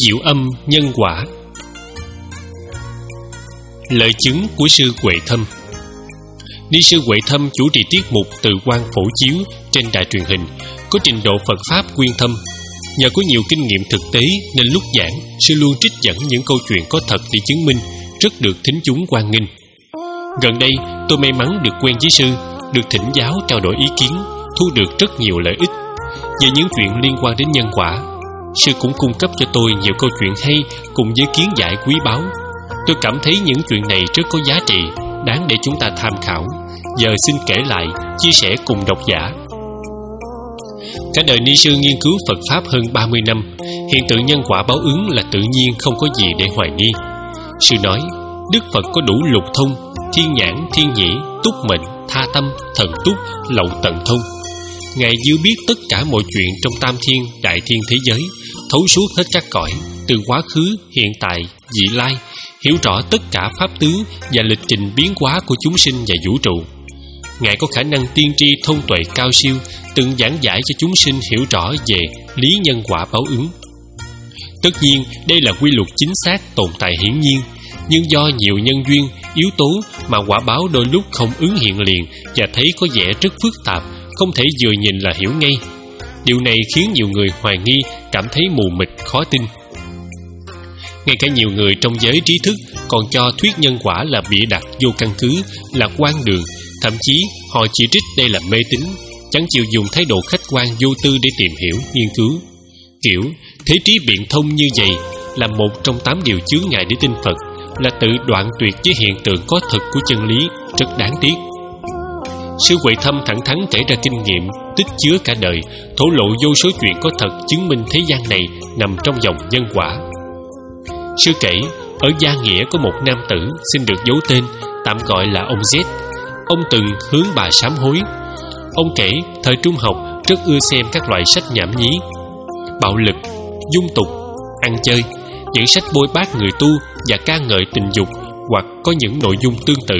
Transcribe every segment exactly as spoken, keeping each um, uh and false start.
Diệu âm nhân quả. Lời chứng của sư Huệ Thâm. Ni sư Huệ Thâm chủ trì tiết mục Từ Quan phổ chiếu trên đài truyền hình, có trình độ Phật pháp quyên thâm. Nhờ có nhiều kinh nghiệm thực tế nên lúc giảng, sư luôn trích dẫn những câu chuyện có thật để chứng minh, rất được thính chúng hoan nghênh. Gần đây, tôi may mắn được quen với sư, được thỉnh giáo trao đổi ý kiến, thu được rất nhiều lợi ích. Về những chuyện liên quan đến nhân quả, sư cũng cung cấp cho tôi nhiều câu chuyện hay cùng với kiến giải quý báu. Tôi cảm thấy những chuyện này rất có giá trị, đáng để chúng ta tham khảo. Giờ xin kể lại, chia sẻ cùng độc giả. Cả đời ni sư nghiên cứu Phật pháp hơn ba mươi năm, hiện tượng nhân quả báo ứng là tự nhiên, không có gì để hoài nghi. Sư nói, Đức Phật có đủ lục thông: thiên nhãn, thiên nhĩ, túc mệnh, tha tâm, thần túc, lậu tận thông. Ngài dư biết tất cả mọi chuyện trong tam thiên, đại thiên thế giới, thấu suốt hết các cõi, từ quá khứ, hiện tại, vị lai, hiểu rõ tất cả pháp tướng và lịch trình biến hóa của chúng sinh và vũ trụ. Ngài có khả năng tiên tri thông tuệ cao siêu, từng giảng giải cho chúng sinh hiểu rõ về lý nhân quả báo ứng. Tất nhiên, đây là quy luật chính xác tồn tại hiển nhiên, nhưng do nhiều nhân duyên, yếu tố mà quả báo đôi lúc không ứng hiện liền và thấy có vẻ rất phức tạp, không thể vừa nhìn là hiểu ngay. Điều này khiến nhiều người hoài nghi, cảm thấy mù mịt, khó tin. Ngay cả nhiều người trong giới trí thức còn cho thuyết nhân quả là bịa đặt, vô căn cứ, là quan đường. Thậm chí họ chỉ trích đây là mê tín, chẳng chịu dùng thái độ khách quan vô tư để tìm hiểu, nghiên cứu. Kiểu thế trí biện thông như vậy là một trong tám điều chướng ngại để tin Phật, là tự đoạn tuyệt với hiện tượng có thực của chân lý, rất đáng tiếc. Sư Huệ Thâm thẳng thắn kể ra kinh nghiệm tích chứa cả đời, thổ lộ vô số chuyện có thật chứng minh thế gian này nằm trong dòng nhân quả. Sư kể, ở Gia Nghĩa có một nam tử xin được giấu tên, tạm gọi là ông Z. Ông từng hướng bà sám hối. Ông kể thời trung học rất ưa xem các loại sách nhảm nhí, bạo lực, dung tục, ăn chơi, những sách bôi bác người tu và ca ngợi tình dục hoặc có những nội dung tương tự.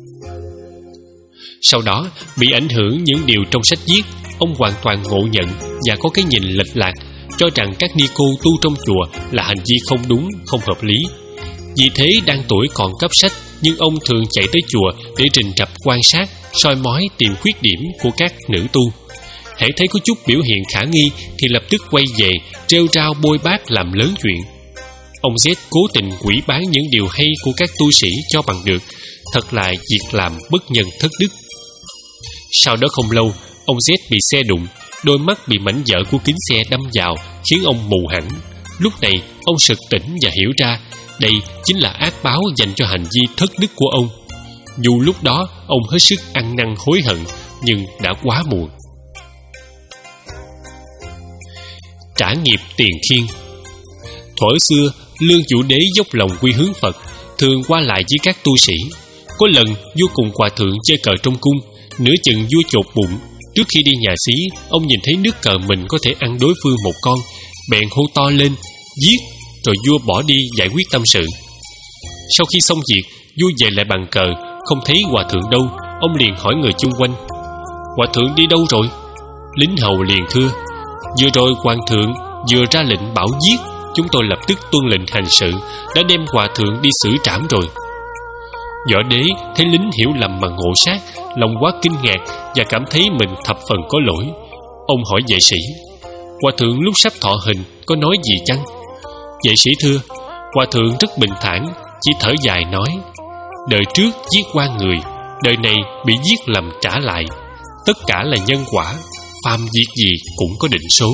Sau đó, bị ảnh hưởng những điều trong sách viết, ông hoàn toàn ngộ nhận và có cái nhìn lệch lạc, cho rằng các ni cô tu trong chùa là hành vi không đúng, không hợp lý. Vì thế đang tuổi còn cấp sách, nhưng ông thường chạy tới chùa để rình rập quan sát, soi mói tìm khuyết điểm của các nữ tu. Hễ thấy có chút biểu hiện khả nghi thì lập tức quay về, rêu rao bôi bác làm lớn chuyện. Ông Z cố tình quỷ bán những điều hay của các tu sĩ cho bằng được, thật là việc làm bất nhân thất đức. Sau đó không lâu, ông Z bị xe đụng, đôi mắt bị mảnh vỡ của kính xe đâm vào, khiến ông mù hẳn. Lúc này, ông sực tỉnh và hiểu ra đây chính là ác báo dành cho hành vi thất đức của ông. Dù lúc đó ông hết sức ăn năn hối hận, nhưng đã quá muộn. Trả nghiệp tiền khiên. Thuở xưa, Lương Vũ Đế dốc lòng quy hướng Phật, thường qua lại với các tu sĩ. Có lần vua cùng hòa thượng chơi cờ trong cung, nửa chừng vua chột bụng. Trước khi đi nhà xí, ông nhìn thấy nước cờ mình có thể ăn đối phương một con, bèn hô to lên, giết, rồi vua bỏ đi giải quyết tâm sự. Sau khi xong việc, vua về lại bàn cờ, không thấy hòa thượng đâu. Ông liền hỏi người chung quanh, hòa thượng đi đâu rồi? Lính hầu liền thưa, vừa rồi hoàng thượng vừa ra lệnh bảo giết, chúng tôi lập tức tuân lệnh hành sự, đã đem hòa thượng đi xử trảm rồi. Võ Đế thấy lính hiểu lầm mà ngộ sát, lòng quá kinh ngạc và cảm thấy mình thập phần có lỗi. Ông hỏi vệ sĩ, hòa thượng lúc sắp thọ hình có nói gì chăng? Vệ sĩ thưa, hòa thượng rất bình thản, chỉ thở dài nói, đời trước giết qua người, đời này bị giết lầm trả lại, tất cả là nhân quả, phàm việc gì cũng có định số.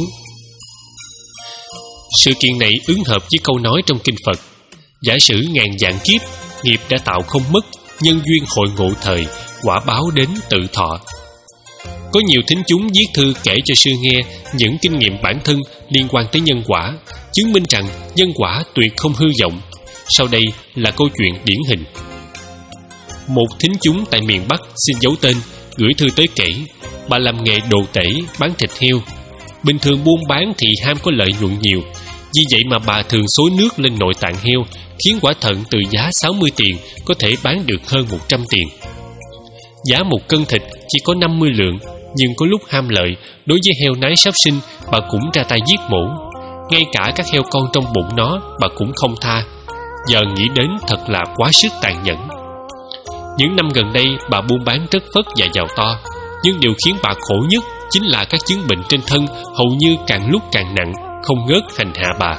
Sự kiện này ứng hợp với câu nói trong kinh Phật, giả sử ngàn vạn kiếp, nghiệp đã tạo không mất, nhân duyên hội ngộ thời, quả báo đến tự thọ. Có nhiều thính chúng viết thư kể cho sư nghe những kinh nghiệm bản thân liên quan tới nhân quả, chứng minh rằng nhân quả tuyệt không hư vọng. Sau đây là câu chuyện điển hình. Một thính chúng tại miền Bắc xin giấu tên, gửi thư tới kể, bà làm nghề đồ tể, bán thịt heo. Bình thường buôn bán thì ham có lợi nhuận nhiều, vì vậy mà bà thường xối nước lên nội tạng heo, khiến quả thận từ giá sáu mươi tiền có thể bán được hơn một trăm tiền. Giá một cân thịt chỉ có năm mươi lượng, nhưng có lúc ham lợi, đối với heo nái sắp sinh, bà cũng ra tay giết mổ. Ngay cả các heo con trong bụng nó bà cũng không tha. Giờ nghĩ đến thật là quá sức tàn nhẫn. Những năm gần đây bà buôn bán rất phất và giàu to, nhưng điều khiến bà khổ nhất chính là các chứng bệnh trên thân hầu như càng lúc càng nặng, không ngớt hành hạ bà.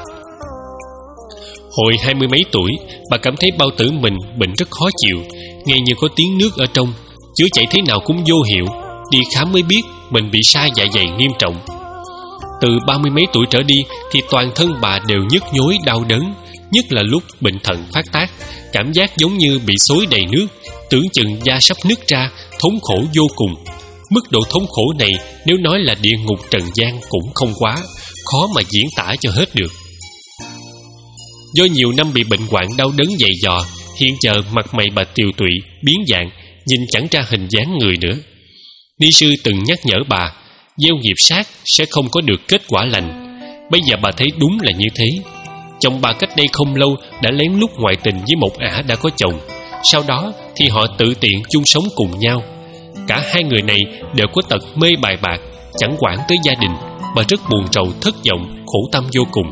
Hồi hai mươi mấy tuổi, bà cảm thấy bao tử mình bệnh rất khó chịu, nghe như có tiếng nước ở trong, chữa chạy thế nào cũng vô hiệu. Đi khám mới biết mình bị sa dạ dày nghiêm trọng. Từ ba mươi mấy tuổi trở đi thì toàn thân bà đều nhức nhối đau đớn, nhất là lúc bệnh thận phát tác, cảm giác giống như bị xối đầy nước, tưởng chừng da sắp nứt ra, thống khổ vô cùng. Mức độ thống khổ này nếu nói là địa ngục trần gian cũng không quá, khó mà diễn tả cho hết được. Do nhiều năm bị bệnh hoạn đau đớn dày dò, hiện giờ mặt mày bà tiều tụy, biến dạng, nhìn chẳng ra hình dáng người nữa. Ni sư từng nhắc nhở bà, gieo nghiệp sát sẽ không có được kết quả lành. Bây giờ bà thấy đúng là như thế. Chồng bà cách đây không lâu đã lén lút ngoại tình với một ả đã có chồng. Sau đó thì họ tự tiện chung sống cùng nhau. Cả hai người này đều có tật mê bài bạc, chẳng quản tới gia đình. Bà rất buồn rầu, thất vọng, khổ tâm vô cùng.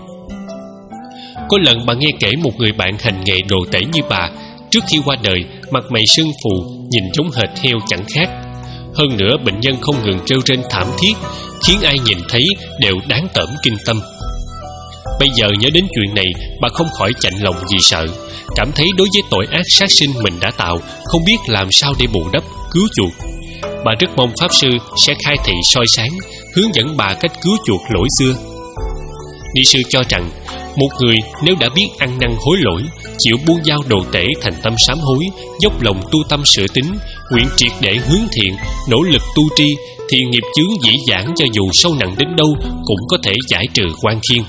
Có lần bà nghe kể một người bạn hành nghề đồ tể như bà, trước khi qua đời mặt mày sưng phù, nhìn giống hệt heo chẳng khác. Hơn nữa bệnh nhân không ngừng rêu rên thảm thiết, khiến ai nhìn thấy đều đáng tởm kinh tâm. Bây giờ nhớ đến chuyện này, bà không khỏi chạnh lòng vì sợ, cảm thấy đối với tội ác sát sinh mình đã tạo, không biết làm sao để bù đắp, cứu chuộc. Bà rất mong Pháp Sư sẽ khai thị soi sáng, hướng dẫn bà cách cứu chuộc lỗi xưa. Ni sư cho rằng, một người nếu đã biết ăn năn hối lỗi, chịu buông dao đồ tể thành tâm sám hối, dốc lòng tu tâm sửa tính, nguyện triệt để hướng thiện, nỗ lực tu tri, thì nghiệp chướng dĩ dãn cho dù sâu nặng đến đâu cũng có thể giải trừ oan khiên.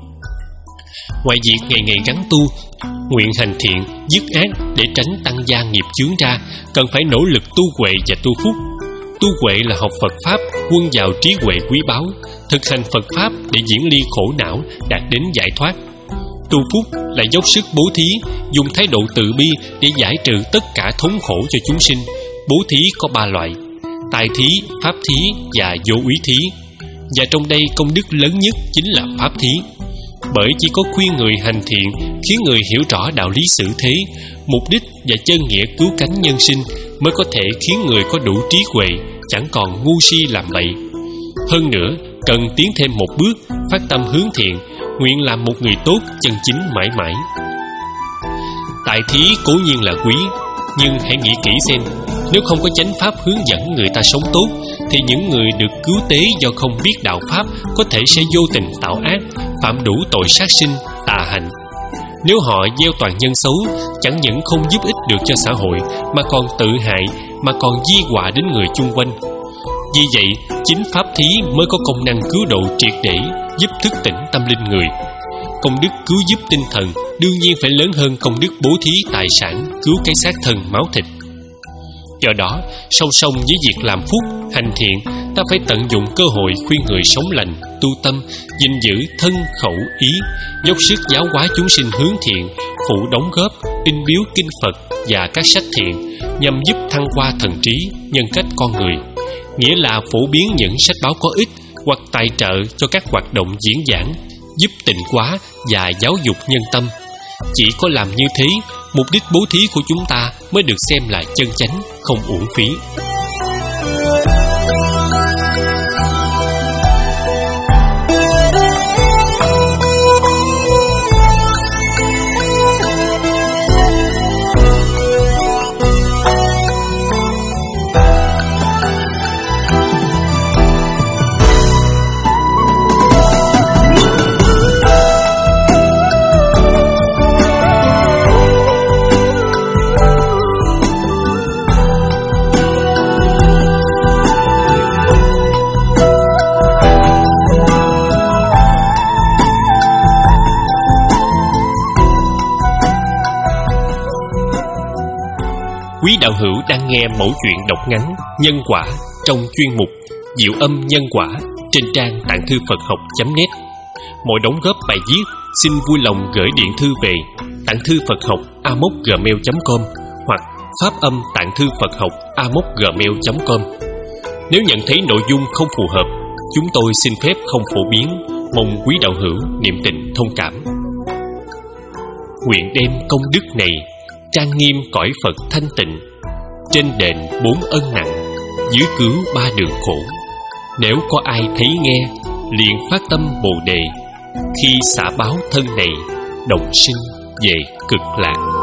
Ngoài việc ngày ngày gắng tu, nguyện hành thiện, dứt ác để tránh tăng gia nghiệp chướng ra, cần phải nỗ lực tu huệ và tu phúc. Tu huệ là học Phật Pháp, quân vào trí huệ quý báu, thực hành Phật Pháp để diễn ly khổ não, đạt đến giải thoát. Tu phúc là dốc sức bố thí, dùng thái độ từ bi để giải trừ tất cả thống khổ cho chúng sinh. Bố thí có ba loại: tài thí, pháp thí và vô úy thí. Và trong đây công đức lớn nhất chính là pháp thí. Bởi chỉ có khuyên người hành thiện, khiến người hiểu rõ đạo lý xử thế, mục đích và chân nghĩa cứu cánh nhân sinh, mới có thể khiến người có đủ trí huệ, chẳng còn ngu si làm bậy. Hơn nữa, cần tiến thêm một bước, phát tâm hướng thiện, nguyện làm một người tốt chân chính mãi mãi. Tài thí cố nhiên là quý, nhưng hãy nghĩ kỹ xem, nếu không có chánh pháp hướng dẫn người ta sống tốt, thì những người được cứu tế do không biết đạo pháp có thể sẽ vô tình tạo ác, phạm đủ tội sát sinh, tà hạnh. Nếu họ gieo toàn nhân xấu, chẳng những không giúp ích được cho xã hội, mà còn tự hại, mà còn di họa đến người chung quanh. Vì vậy, chính pháp thí mới có công năng cứu độ triệt để, giúp thức tỉnh tâm linh người. Công đức cứu giúp tinh thần đương nhiên phải lớn hơn công đức bố thí tài sản, cứu cái xác thân máu thịt. Do đó, song song với việc làm phúc, hành thiện, ta phải tận dụng cơ hội khuyên người sống lành, tu tâm, gìn giữ thân, khẩu, ý, dốc sức giáo hóa chúng sinh hướng thiện, phụ đóng góp, in biếu kinh Phật và các sách thiện, nhằm giúp thăng hoa thần trí, nhân cách con người. Nghĩa là phổ biến những sách báo có ích hoặc tài trợ cho các hoạt động diễn giảng, giúp tịnh hóa và giáo dục nhân tâm. Chỉ có làm như thế, mục đích bố thí của chúng ta mới được xem là chân chánh, không uổng phí. Quý đạo hữu đang nghe mẫu chuyện đọc ngắn Nhân Quả trong chuyên mục Diệu Âm Nhân Quả trên trang tạng thư Phật học chấm net. Mọi đóng góp bài viết xin vui lòng gửi điện thư về tạng thư Phật học a m o c gmail chấm com hoặc pháp âm tạng thư Phật học a m o c gmail chấm com. Nếu nhận thấy nội dung không phù hợp, chúng tôi xin phép không phổ biến Mong quý đạo hữu niệm tình thông cảm. Nguyện đem công đức này trang nghiêm cõi Phật thanh tịnh, trên đền bốn ân nặng, dưới cứu ba đường khổ. Nếu có ai thấy nghe, liền phát tâm Bồ đề, khi xả báo thân này, đồng sinh về cực lạc.